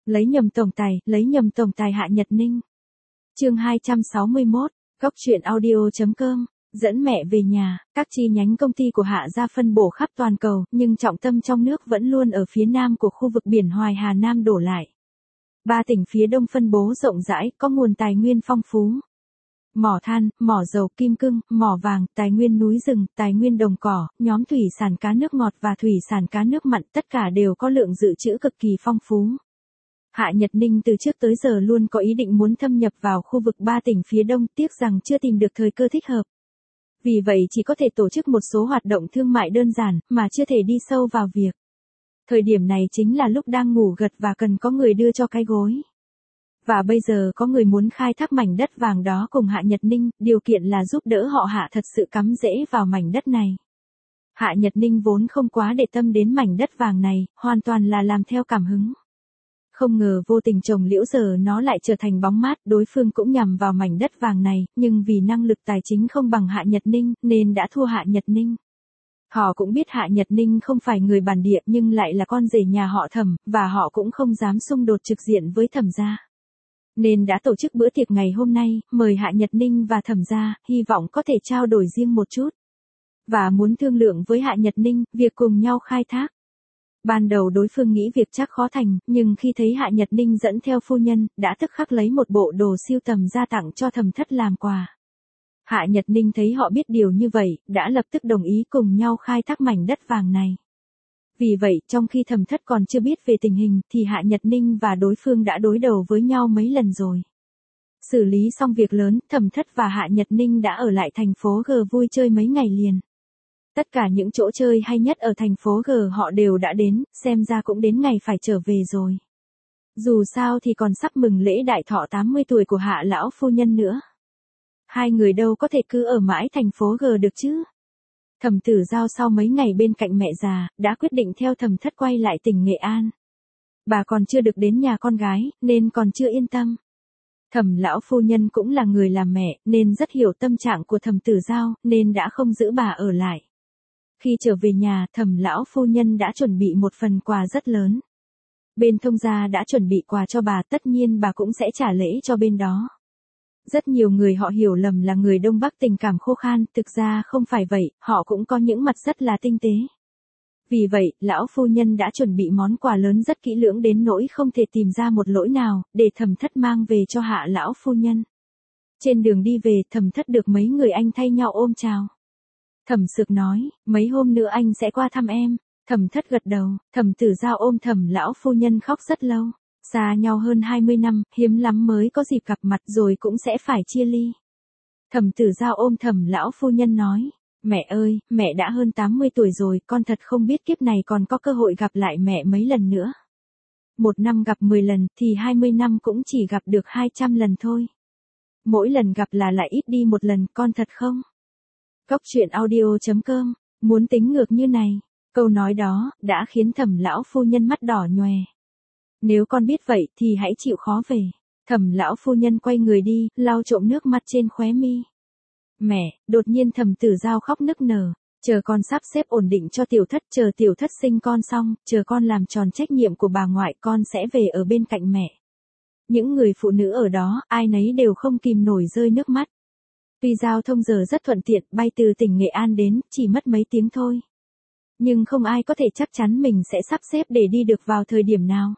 Lấy nhầm tổng tài Hạ Nhật Ninh. Chương 261, Góc truyện audio.com. Dẫn mẹ về nhà, các chi nhánh công ty của Hạ gia phân bổ khắp toàn cầu, nhưng trọng tâm trong nước vẫn luôn ở phía nam của khu vực biển Hoài Hà Nam đổ lại. 3 tỉnh phía đông phân bố rộng rãi, có nguồn tài nguyên phong phú. Mỏ than, mỏ dầu, kim cương, mỏ vàng, tài nguyên núi rừng, tài nguyên đồng cỏ, nhóm thủy sản cá nước ngọt và thủy sản cá nước mặn, tất cả đều có lượng dự trữ cực kỳ phong phú. Hạ Nhật Ninh từ trước tới giờ luôn có ý định muốn thâm nhập vào khu vực 3 tỉnh phía đông, tiếc rằng chưa tìm được thời cơ thích hợp. Vì vậy chỉ có thể tổ chức một số hoạt động thương mại đơn giản, mà chưa thể đi sâu vào việc. Thời điểm này chính là lúc đang ngủ gật và cần có người đưa cho cái gối. Và bây giờ có người muốn khai thác mảnh đất vàng đó cùng Hạ Nhật Ninh, điều kiện là giúp đỡ họ Hạ thật sự cắm rễ vào mảnh đất này. Hạ Nhật Ninh vốn không quá để tâm đến mảnh đất vàng này, hoàn toàn là làm theo cảm hứng. Không ngờ vô tình trồng liễu giờ nó lại trở thành bóng mát, đối phương cũng nhằm vào mảnh đất vàng này, nhưng vì năng lực tài chính không bằng Hạ Nhật Ninh, nên đã thua Hạ Nhật Ninh. Họ cũng biết Hạ Nhật Ninh không phải người bản địa nhưng lại là con rể nhà họ Thẩm, và họ cũng không dám xung đột trực diện với Thẩm gia. Nên đã tổ chức bữa tiệc ngày hôm nay, mời Hạ Nhật Ninh và Thẩm gia, hy vọng có thể trao đổi riêng một chút. Và muốn thương lượng với Hạ Nhật Ninh, việc cùng nhau khai thác. Ban đầu đối phương nghĩ việc chắc khó thành, nhưng khi thấy Hạ Nhật Ninh dẫn theo phu nhân, đã tức khắc lấy một bộ đồ sưu tầm ra tặng cho Thẩm thất làm quà. Hạ Nhật Ninh thấy họ biết điều như vậy, đã lập tức đồng ý cùng nhau khai thác mảnh đất vàng này. Vì vậy, trong khi Thẩm thất còn chưa biết về tình hình, thì Hạ Nhật Ninh và đối phương đã đối đầu với nhau mấy lần rồi. Xử lý xong việc lớn, Thẩm thất và Hạ Nhật Ninh đã ở lại thành phố G vui chơi mấy ngày liền. Tất cả những chỗ chơi hay nhất ở thành phố G họ đều đã đến, xem ra cũng đến ngày phải trở về rồi. Dù sao thì còn sắp mừng lễ đại thọ 80 tuổi của Hạ lão phu nhân nữa. Hai người đâu có thể cứ ở mãi thành phố G được chứ. Thẩm Tử Giao sau mấy ngày bên cạnh mẹ già, đã quyết định theo Thẩm thất quay lại tỉnh Nghệ An. Bà còn chưa được đến nhà con gái, nên còn chưa yên tâm. Thẩm lão phu nhân cũng là người làm mẹ, nên rất hiểu tâm trạng của Thẩm Tử Giao, nên đã không giữ bà ở lại. Khi trở về nhà, Thẩm lão phu nhân đã chuẩn bị một phần quà rất lớn. Bên Thông gia đã chuẩn bị quà cho bà, tất nhiên bà cũng sẽ trả lễ cho bên đó. Rất nhiều người họ hiểu lầm là người Đông Bắc tình cảm khô khan, thực ra không phải vậy, họ cũng có những mặt rất là tinh tế. Vì vậy, lão phu nhân đã chuẩn bị món quà lớn rất kỹ lưỡng đến nỗi không thể tìm ra một lỗi nào, để Thẩm thất mang về cho Hạ lão phu nhân. Trên đường đi về, Thẩm thất được mấy người anh thay nhau ôm chào. Thẩm Sược nói, mấy hôm nữa anh sẽ qua thăm em. Thẩm thất gật đầu, Thẩm Tử Giao ôm Thẩm lão phu nhân khóc rất lâu. Xa nhau hơn 20 năm, hiếm lắm mới có dịp gặp mặt rồi cũng sẽ phải chia ly. Thẩm Tử Giao ôm Thẩm lão phu nhân nói, mẹ ơi, mẹ đã hơn 80 tuổi rồi, con thật không biết kiếp này còn có cơ hội gặp lại mẹ mấy lần nữa. Một năm gặp 10 lần, thì 20 năm cũng chỉ gặp được 200 lần thôi. Mỗi lần gặp là lại ít đi một lần, con thật không? Góc truyện audio.com, muốn tính ngược như này, câu nói đó, đã khiến Thẩm lão phu nhân mắt đỏ nhòe. Nếu con biết vậy thì hãy chịu khó về. Thẩm lão phu nhân quay người đi, lau trộm nước mắt trên khóe mi. Mẹ, đột nhiên Thẩm Tử Giao khóc nức nở. Chờ con sắp xếp ổn định cho tiểu thất, chờ tiểu thất sinh con xong, chờ con làm tròn trách nhiệm của bà ngoại, con sẽ về ở bên cạnh mẹ. Những người phụ nữ ở đó, ai nấy đều không kìm nổi rơi nước mắt. Tuy giao thông giờ rất thuận tiện, bay từ tỉnh Nghệ An đến, chỉ mất mấy tiếng thôi. Nhưng không ai có thể chắc chắn mình sẽ sắp xếp để đi được vào thời điểm nào.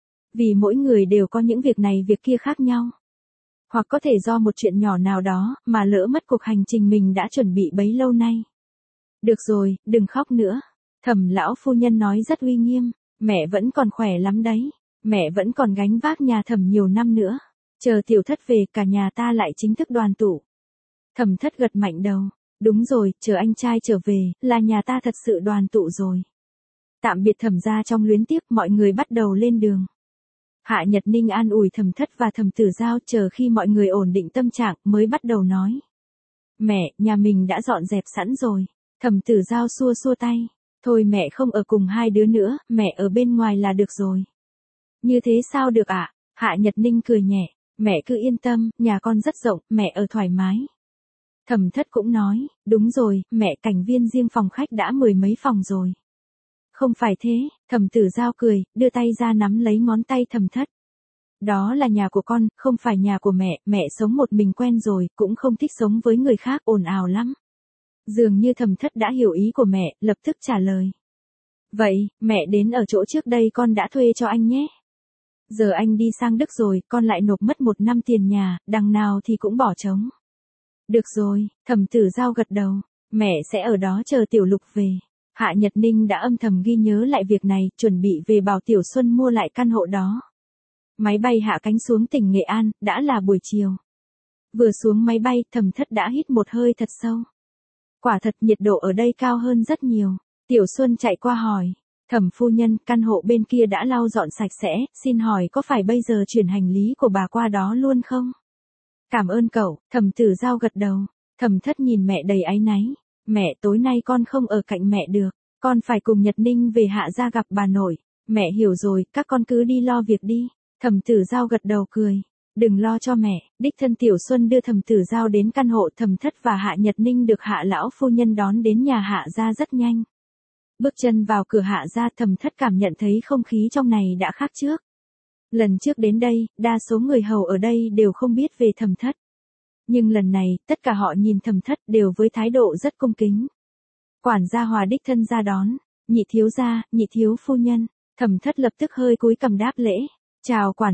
Vì mỗi người đều có những việc này việc kia khác nhau. Hoặc có thể do một chuyện nhỏ nào đó, mà lỡ mất cuộc hành trình mình đã chuẩn bị bấy lâu nay. Được rồi, đừng khóc nữa. Thẩm lão phu nhân nói rất uy nghiêm, mẹ vẫn còn khỏe lắm đấy. Mẹ vẫn còn gánh vác nhà Thẩm nhiều năm nữa. Chờ tiểu thất về, cả nhà ta lại chính thức đoàn tụ. Thẩm thất gật mạnh đầu, đúng rồi, chờ anh trai trở về, là nhà ta thật sự đoàn tụ rồi. Tạm biệt Thẩm gia trong luyến tiếc, mọi người bắt đầu lên đường. Hạ Nhật Ninh an ủi Thẩm thất và Thẩm Tử Giao, chờ khi mọi người ổn định tâm trạng, mới bắt đầu nói. Mẹ, nhà mình đã dọn dẹp sẵn rồi. Thẩm Tử Giao xua xua tay. Thôi mẹ không ở cùng hai đứa nữa, mẹ ở bên ngoài là được rồi. Như thế sao được ạ? Hạ Nhật Ninh cười nhẹ. Mẹ cứ yên tâm, nhà con rất rộng, mẹ ở thoải mái. Thẩm thất cũng nói, đúng rồi, mẹ cảnh viên riêng phòng khách đã 10 mấy phòng rồi. Không phải thế, Thẩm Tử Giao cười, đưa tay ra nắm lấy ngón tay Thẩm thất. Đó là nhà của con, không phải nhà của mẹ sống một mình quen rồi, cũng không thích sống với người khác ồn ào lắm. Dường như Thẩm Thất đã hiểu ý của mẹ, lập tức trả lời. Vậy, mẹ đến ở chỗ trước đây con đã thuê cho anh nhé. Giờ anh đi sang Đức rồi, con lại nộp mất 1 năm tiền nhà, đằng nào thì cũng bỏ trống. Được rồi, Thẩm Tử Giao gật đầu, mẹ sẽ ở đó chờ Tiểu Lục về. Hạ Nhật Ninh đã âm thầm ghi nhớ lại việc này, chuẩn bị về bảo Tiểu Xuân mua lại căn hộ đó. Máy bay hạ cánh xuống tỉnh Nghệ An, đã là buổi chiều. Vừa xuống máy bay, Thẩm Thất đã hít một hơi thật sâu. Quả thật nhiệt độ ở đây cao hơn rất nhiều. Tiểu Xuân chạy qua hỏi. Thẩm phu nhân, căn hộ bên kia đã lau dọn sạch sẽ, xin hỏi có phải bây giờ chuyển hành lý của bà qua đó luôn không? Cảm ơn cậu, Thẩm Tử Giao gật đầu. Thẩm Thất nhìn mẹ đầy áy náy. Mẹ, tối nay con không ở cạnh mẹ được, con phải cùng Nhật Ninh về Hạ gia gặp bà nội. Mẹ hiểu rồi, các con cứ đi lo việc đi. Thẩm Tử Giao gật đầu cười. Đừng lo cho mẹ, đích thân Tiểu Xuân đưa Thẩm Tử Giao đến căn hộ. Thẩm Thất và Hạ Nhật Ninh được Hạ lão phu nhân đón đến nhà Hạ gia rất nhanh. Bước chân vào cửa Hạ gia, Thẩm Thất cảm nhận thấy không khí trong này đã khác trước. Lần trước đến đây, đa số người hầu ở đây đều không biết về Thẩm Thất. Nhưng lần này, tất cả họ nhìn Thẩm Thất đều với thái độ rất cung kính. Quản gia Hòa đích thân ra đón. Nhị thiếu gia, nhị thiếu phu nhân. Thẩm Thất lập tức hơi cúi cằm đáp lễ. Chào quản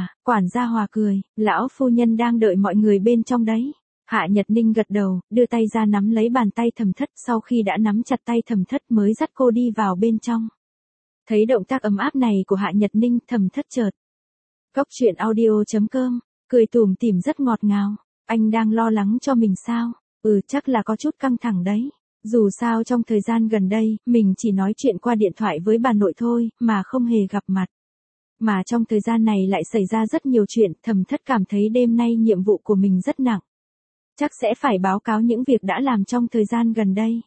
gia Hòa cười, lão phu nhân đang đợi mọi người bên trong đấy. Hạ Nhật Ninh gật đầu, đưa tay ra nắm lấy bàn tay Thẩm Thất, sau khi đã nắm chặt tay Thẩm Thất mới dắt cô đi vào bên trong. Thấy động tác ấm áp này của Hạ Nhật Ninh, Thẩm Thất chợt. Cốc truyện audio.com, cười tủm tỉm rất ngọt ngào. Anh đang lo lắng cho mình sao? Chắc là có chút căng thẳng đấy. Dù sao trong thời gian gần đây, mình chỉ nói chuyện qua điện thoại với bà nội thôi, mà không hề gặp mặt. Mà trong thời gian này lại xảy ra rất nhiều chuyện, Thẩm Thất cảm thấy đêm nay nhiệm vụ của mình rất nặng. Chắc sẽ phải báo cáo những việc đã làm trong thời gian gần đây.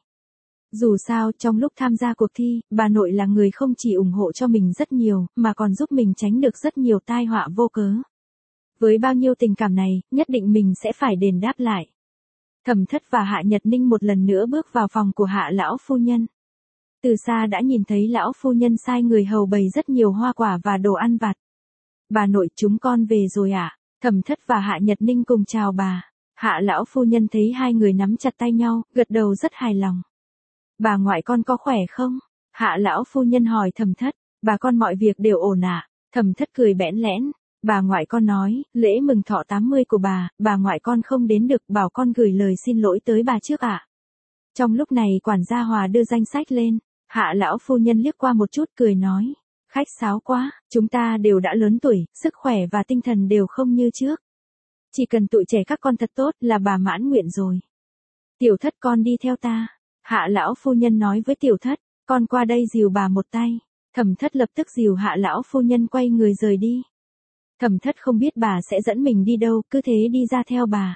Dù sao, trong lúc tham gia cuộc thi, bà nội là người không chỉ ủng hộ cho mình rất nhiều, mà còn giúp mình tránh được rất nhiều tai họa vô cớ. Với bao nhiêu tình cảm này, nhất định mình sẽ phải đền đáp lại. Thẩm Thất và Hạ Nhật Ninh một lần nữa bước vào phòng của Hạ lão phu nhân. Từ xa đã nhìn thấy lão phu nhân sai người hầu bày rất nhiều hoa quả và đồ ăn vặt. Bà nội, chúng con về rồi ạ. Thẩm Thất và Hạ Nhật Ninh cùng chào bà. Hạ lão phu nhân thấy hai người nắm chặt tay nhau, gật đầu rất hài lòng. Bà ngoại con có khỏe không? Hạ lão phu nhân hỏi Thẩm Thất. Bà con mọi việc đều ổn ạ. Thẩm Thất cười bẽn lẽn. Bà ngoại con nói, lễ mừng thọ 80 của bà ngoại con không đến được, bảo con gửi lời xin lỗi tới bà trước ạ. Trong lúc này quản gia Hòa đưa danh sách lên. Hạ lão phu nhân liếc qua một chút cười nói. Khách sáo quá, chúng ta đều đã lớn tuổi, sức khỏe và tinh thần đều không như trước. Chỉ cần tụi trẻ các con thật tốt là bà mãn nguyện rồi. Tiểu Thất con đi theo ta. Hạ lão phu nhân nói với Tiểu Thất, con qua đây dìu bà một tay. Thẩm Thất lập tức dìu Hạ lão phu nhân quay người rời đi. Thẩm Thất không biết bà sẽ dẫn mình đi đâu, cứ thế đi ra theo bà.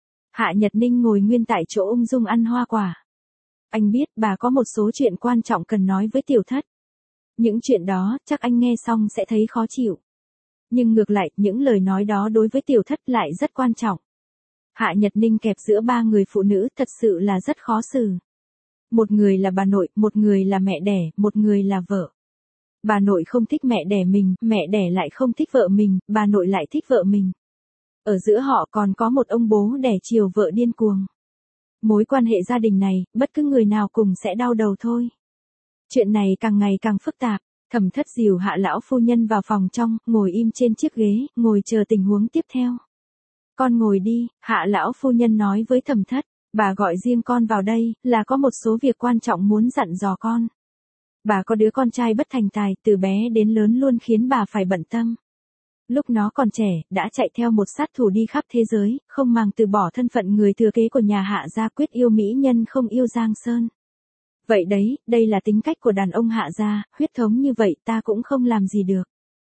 Hạ Nhật Ninh ngồi nguyên tại chỗ ung dung ăn hoa quả. Anh biết bà có một số chuyện quan trọng cần nói với Tiểu Thất. Những chuyện đó, chắc anh nghe xong sẽ thấy khó chịu. Nhưng ngược lại, những lời nói đó đối với Tiểu Thất lại rất quan trọng. Hạ Nhật Ninh kẹp giữa ba người phụ nữ thật sự là rất khó xử. Một người là bà nội, một người là mẹ đẻ, một người là vợ. Bà nội không thích mẹ đẻ lại không thích vợ mình, bà nội lại thích vợ mình. Ở giữa họ còn có một ông bố đẻ chiều vợ điên cuồng. Mối quan hệ gia đình này, bất cứ người nào cùng sẽ đau đầu thôi. Chuyện này càng ngày càng phức tạp. Thẩm Thất dìu Hạ lão phu nhân vào phòng trong, ngồi im trên chiếc ghế, ngồi chờ tình huống tiếp theo. Con ngồi đi, Hạ lão phu nhân nói với Thẩm Thất, bà gọi riêng con vào đây, là có một số việc quan trọng muốn dặn dò con. Bà có đứa con trai bất thành tài, từ bé đến lớn luôn khiến bà phải bận tâm. Lúc nó còn trẻ, đã chạy theo một sát thủ đi khắp thế giới, không màng từ bỏ thân phận người thừa kế của nhà Hạ gia, quyết yêu mỹ nhân không yêu Giang Sơn. Vậy đấy, đây là tính cách của đàn ông Hạ gia, huyết thống như vậy ta cũng không làm gì được.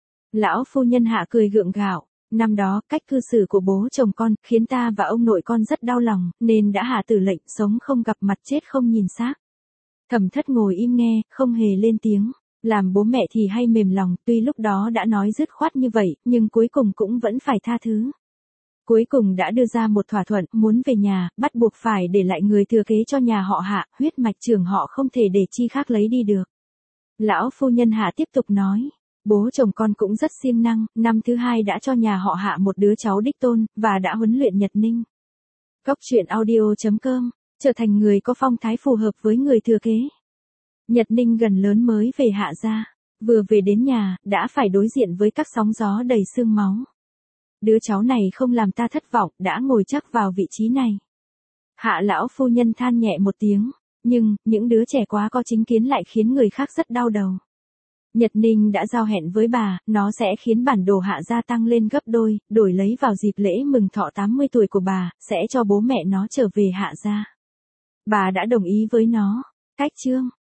Lão phu nhân Hạ cười gượng gạo, năm đó, cách cư xử của bố chồng con, khiến ta và ông nội con rất đau lòng, nên đã hạ tử lệnh sống không gặp mặt chết không nhìn xác. Thẩm Thất ngồi im nghe, không hề lên tiếng. Làm bố mẹ thì hay mềm lòng, tuy lúc đó đã nói dứt khoát như vậy, nhưng cuối cùng cũng vẫn phải tha thứ. Cuối cùng đã đưa ra một thỏa thuận, muốn về nhà, bắt buộc phải để lại người thừa kế cho nhà họ Hạ, huyết mạch trưởng họ không thể để chi khác lấy đi được. Lão phu nhân Hạ tiếp tục nói, Bố chồng con cũng rất siêng năng, năm thứ hai đã cho nhà họ Hạ một đứa cháu đích tôn, và đã huấn luyện Nhật Ninh. Cốc truyện audio.com, trở thành người có phong thái phù hợp với người thừa kế. Nhật Ninh gần lớn mới về Hạ gia, vừa về đến nhà, đã phải đối diện với các sóng gió đầy xương máu. Đứa cháu này không làm ta thất vọng, đã ngồi chắc vào vị trí này. Hạ lão phu nhân than nhẹ một tiếng, nhưng, những đứa trẻ quá có chính kiến lại khiến người khác rất đau đầu. Nhật Ninh đã giao hẹn với bà, nó sẽ khiến bản đồ Hạ gia tăng lên gấp đôi, đổi lấy vào dịp lễ mừng thọ 80 tuổi của bà, sẽ cho bố mẹ nó trở về Hạ gia. Bà đã đồng ý với nó. Cách chương